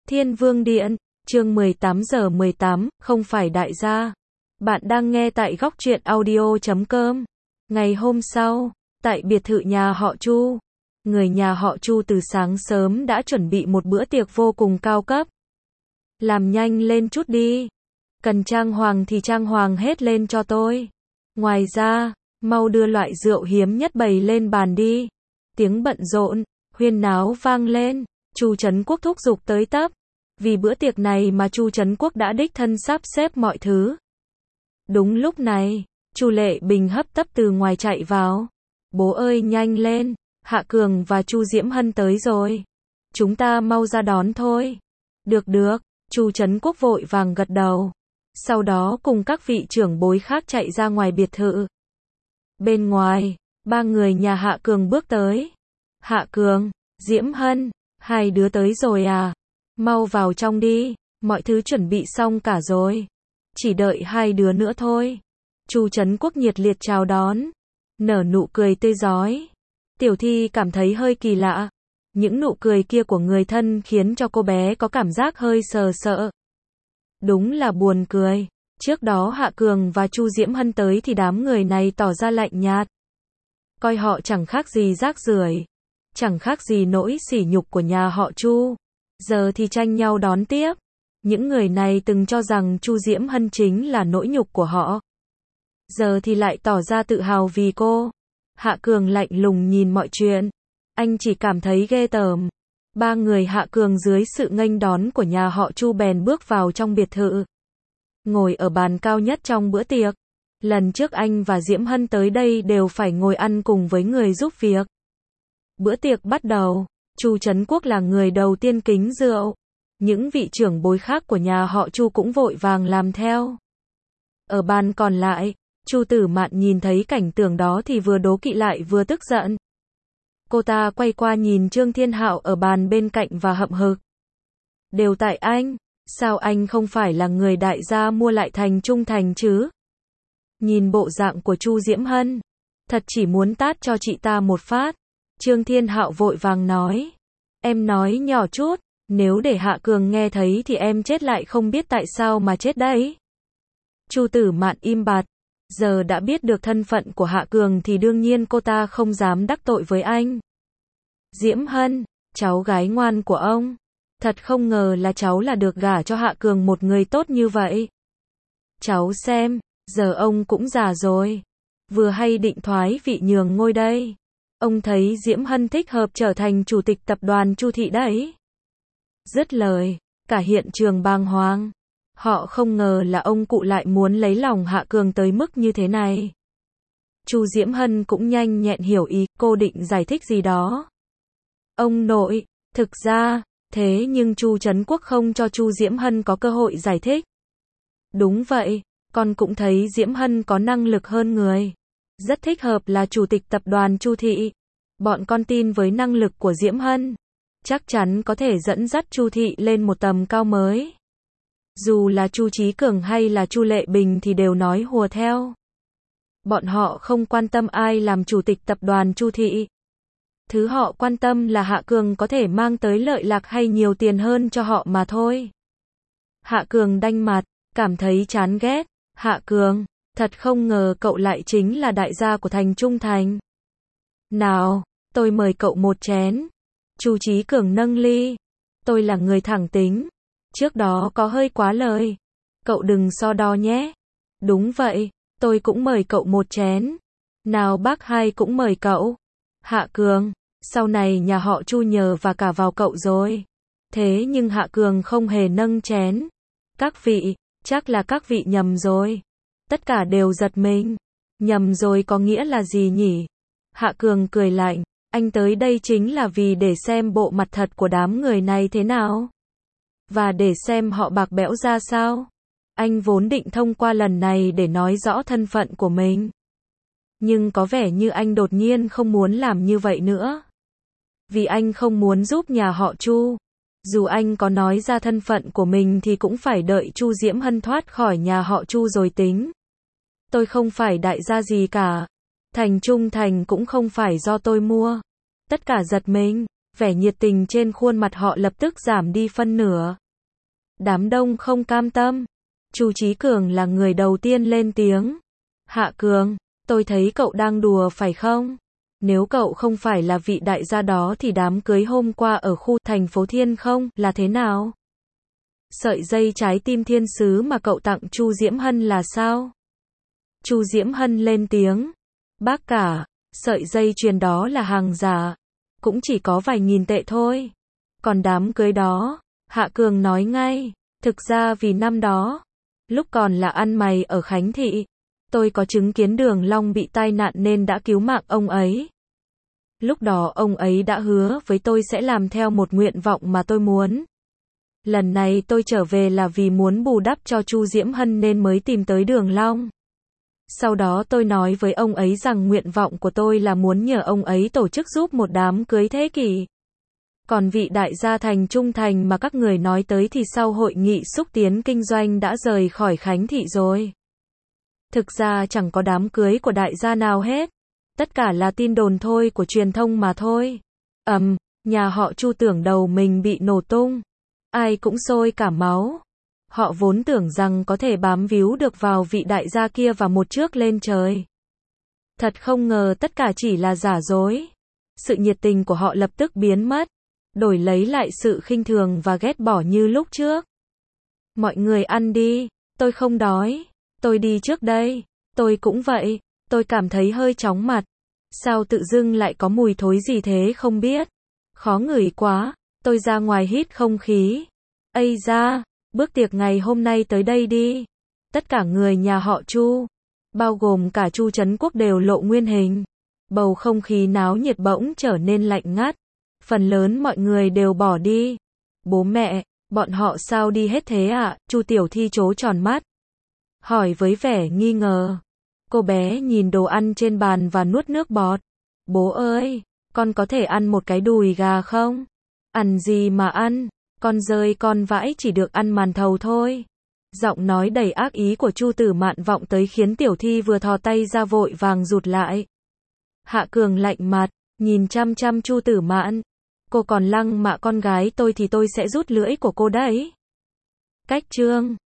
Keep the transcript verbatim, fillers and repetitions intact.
Thiên Vương Điện, chương mười tám giờ mười tám, không phải đại gia. Bạn đang nghe tại góc truyện audio chấm com. Ngày hôm sau, tại biệt thự nhà họ Chu, người nhà họ Chu từ sáng sớm đã chuẩn bị một bữa tiệc vô cùng cao cấp. Làm nhanh lên chút đi. Cần trang hoàng thì trang hoàng hết lên cho tôi. Ngoài ra, mau đưa loại rượu hiếm nhất bày lên bàn đi. Tiếng bận rộn, huyên náo vang lên. Chu Trấn Quốc thúc giục tới tấp. Vì bữa tiệc này mà Chu Trấn Quốc đã đích thân sắp xếp mọi thứ. Đúng lúc này, Chu Lệ Bình hấp tấp từ ngoài chạy vào. Bố ơi nhanh lên, Hạ Cường và Chu Diễm Hân tới rồi. Chúng ta mau ra đón thôi. Được được, Chu Trấn Quốc vội vàng gật đầu. Sau đó cùng các vị trưởng bối khác chạy ra ngoài biệt thự. Bên ngoài, ba người nhà Hạ Cường bước tới. Hạ Cường, Diễm Hân, hai đứa tới rồi à? Mau vào trong đi, mọi thứ chuẩn bị xong cả rồi. Chỉ đợi hai đứa nữa thôi. Chu Trấn Quốc nhiệt liệt chào đón, nở nụ cười tươi rói. Tiểu Thi cảm thấy hơi kỳ lạ. Những nụ cười kia của người thân khiến cho cô bé có cảm giác hơi sờ sợ. Đúng là buồn cười. Trước đó Hạ Cường và Chu Diễm Hân tới thì đám người này tỏ ra lạnh nhạt. Coi họ chẳng khác gì rác rưởi, chẳng khác gì nỗi sỉ nhục của nhà họ Chu. Giờ thì tranh nhau đón tiếp. Những người này từng cho rằng Chu Diễm Hân chính là nỗi nhục của họ. Giờ thì lại tỏ ra tự hào vì cô. Hạ Cường lạnh lùng nhìn mọi chuyện. Anh chỉ cảm thấy ghê tởm. Ba người Hạ Cường dưới sự nghênh đón của nhà họ Chu bèn bước vào trong biệt thự. Ngồi ở bàn cao nhất trong bữa tiệc. Lần trước anh và Diễm Hân tới đây đều phải ngồi ăn cùng với người giúp việc. Bữa tiệc bắt đầu. Chu Trấn Quốc là người đầu tiên kính rượu. Những vị trưởng bối khác của nhà họ Chu cũng vội vàng làm theo. Ở bàn còn lại, Chu Tử Mạn nhìn thấy cảnh tượng đó thì vừa đố kỵ lại vừa tức giận. Cô ta quay qua nhìn Trương Thiên Hạo ở bàn bên cạnh và hậm hực. Đều tại anh, sao anh không phải là người đại gia mua lại Thành Trung Thành chứ? Nhìn bộ dạng của Chu Diễm Hân, thật chỉ muốn tát cho chị ta một phát. Trương Thiên Hạo vội vàng nói. Em nói nhỏ chút, nếu để Hạ Cường nghe thấy thì em chết lại không biết tại sao mà chết đấy. Chu Tử Mạn im bặt. Giờ đã biết được thân phận của Hạ Cường thì đương nhiên cô ta không dám đắc tội với anh. Diễm Hân, cháu gái ngoan của ông. Thật không ngờ là cháu là được gả cho Hạ Cường một người tốt như vậy. Cháu xem, giờ ông cũng già rồi. Vừa hay định thoái vị nhường ngôi đây. Ông thấy Diễm Hân thích hợp trở thành chủ tịch tập đoàn Chu Thị đấy. Dứt lời, cả hiện trường bàng hoàng. Họ không ngờ là ông cụ lại muốn lấy lòng Hạ Cường tới mức như thế này. Chu Diễm Hân cũng nhanh nhẹn hiểu ý, cô định giải thích gì đó. Ông nội, thực ra, thế nhưng Chu Trấn Quốc không cho Chu Diễm Hân có cơ hội giải thích. Đúng vậy, con cũng thấy Diễm Hân có năng lực hơn người. Rất thích hợp là chủ tịch tập đoàn Chu Thị. Bọn con tin với năng lực của Diễm Hân. Chắc chắn có thể dẫn dắt Chu Thị lên một tầm cao mới. Dù là Chu Chí Cường hay là Chu Lệ Bình thì đều nói hùa theo. Bọn họ không quan tâm ai làm chủ tịch tập đoàn Chu Thị. Thứ họ quan tâm là Hạ Cường có thể mang tới lợi lạc hay nhiều tiền hơn cho họ mà thôi. Hạ Cường đanh mặt, cảm thấy chán ghét. Hạ Cường, thật không ngờ cậu lại chính là đại gia của Thành Trung Thành. Nào, tôi mời cậu một chén. Chu Chí Cường nâng ly. Tôi là người thẳng tính. Trước đó có hơi quá lời. Cậu đừng so đo nhé. Đúng vậy, tôi cũng mời cậu một chén. Nào bác hai cũng mời cậu. Hạ Cường, sau này nhà họ Chu nhờ và cả vào cậu rồi. Thế nhưng Hạ Cường không hề nâng chén. Các vị, chắc là các vị nhầm rồi. Tất cả đều giật mình. Nhầm rồi có nghĩa là gì nhỉ? Hạ Cường cười lạnh. Anh tới đây chính là vì để xem bộ mặt thật của đám người này thế nào. Và để xem họ bạc bẽo ra sao. Anh vốn định thông qua lần này để nói rõ thân phận của mình. Nhưng có vẻ như anh đột nhiên không muốn làm như vậy nữa. Vì anh không muốn giúp nhà họ Chu. Dù anh có nói ra thân phận của mình thì cũng phải đợi Chu Diễm Hân thoát khỏi nhà họ Chu rồi tính. Tôi không phải đại gia gì cả. Thành Trung Thành cũng không phải do tôi mua. Tất cả giật mình. vẻ nhiệt tình trên khuôn mặt họ lập tức giảm đi phân nửa. Đám đông không cam tâm. Chu Chí Cường là người đầu tiên lên tiếng. Hạ Cường, tôi thấy cậu đang đùa phải không? Nếu cậu không phải là vị đại gia đó thì đám cưới hôm qua ở khu thành phố Thiên không là thế nào? Sợi dây trái tim thiên sứ mà cậu tặng Chu Diễm Hân là sao? Chu Diễm Hân lên tiếng. Bác cả, sợi dây chuyền đó là hàng giả. Cũng chỉ có vài nghìn tệ thôi. Còn đám cưới đó, Hạ Cường nói ngay. Thực ra vì năm đó, lúc còn là ăn mày ở Khánh Thị, tôi có chứng kiến Đường Long bị tai nạn nên đã cứu mạng ông ấy. Lúc đó ông ấy đã hứa với tôi sẽ làm theo một nguyện vọng mà tôi muốn. Lần này tôi trở về là vì muốn bù đắp cho Chu Diễm Hân nên mới tìm tới Đường Long. Sau đó tôi nói với ông ấy rằng nguyện vọng của tôi là muốn nhờ ông ấy tổ chức giúp một đám cưới thế kỷ. Còn vị đại gia Thành Trung Thành mà các người nói tới thì sau hội nghị xúc tiến kinh doanh đã rời khỏi Khánh Thị rồi. Thực ra chẳng có đám cưới của đại gia nào hết. Tất cả là tin đồn thôi của truyền thông mà thôi. Ầm, um, nhà họ Chu tưởng đầu mình bị nổ tung. Ai cũng sôi cả máu. Họ vốn tưởng rằng có thể bám víu được vào vị đại gia kia và một trước lên trời. Thật không ngờ tất cả chỉ là giả dối. Sự nhiệt tình của họ lập tức biến mất, đổi lấy lại sự khinh thường và ghét bỏ như lúc trước. Mọi người ăn đi, tôi không đói, tôi đi trước đây, tôi cũng vậy, tôi cảm thấy hơi chóng mặt. Sao tự dưng lại có mùi thối gì thế không biết. Khó ngửi quá, tôi ra ngoài hít không khí. Ây da, bữa tiệc ngày hôm nay tới đây đi. Tất cả người nhà họ Chu, bao gồm cả Chu Trấn Quốc đều lộ nguyên hình. Bầu không khí náo nhiệt bỗng trở nên lạnh ngắt. Phần lớn mọi người đều bỏ đi. Bố mẹ, bọn họ sao đi hết thế ạ? À? Chu Tiểu Thi trố tròn mắt, hỏi với vẻ nghi ngờ. Cô bé nhìn đồ ăn trên bàn và nuốt nước bọt. Bố ơi, con có thể ăn một cái đùi gà không? Ăn gì mà ăn? Con rơi con vãi chỉ được ăn màn thầu thôi. Giọng nói đầy ác ý của Chu Tử Mạn vọng tới khiến Tiểu Thi vừa thò tay ra vội vàng rụt lại. Hạ Cường lạnh mặt, nhìn chăm chăm Chu Tử Mạn. Cô còn lăng mạ con gái tôi thì tôi sẽ rút lưỡi của cô đấy. Cách chương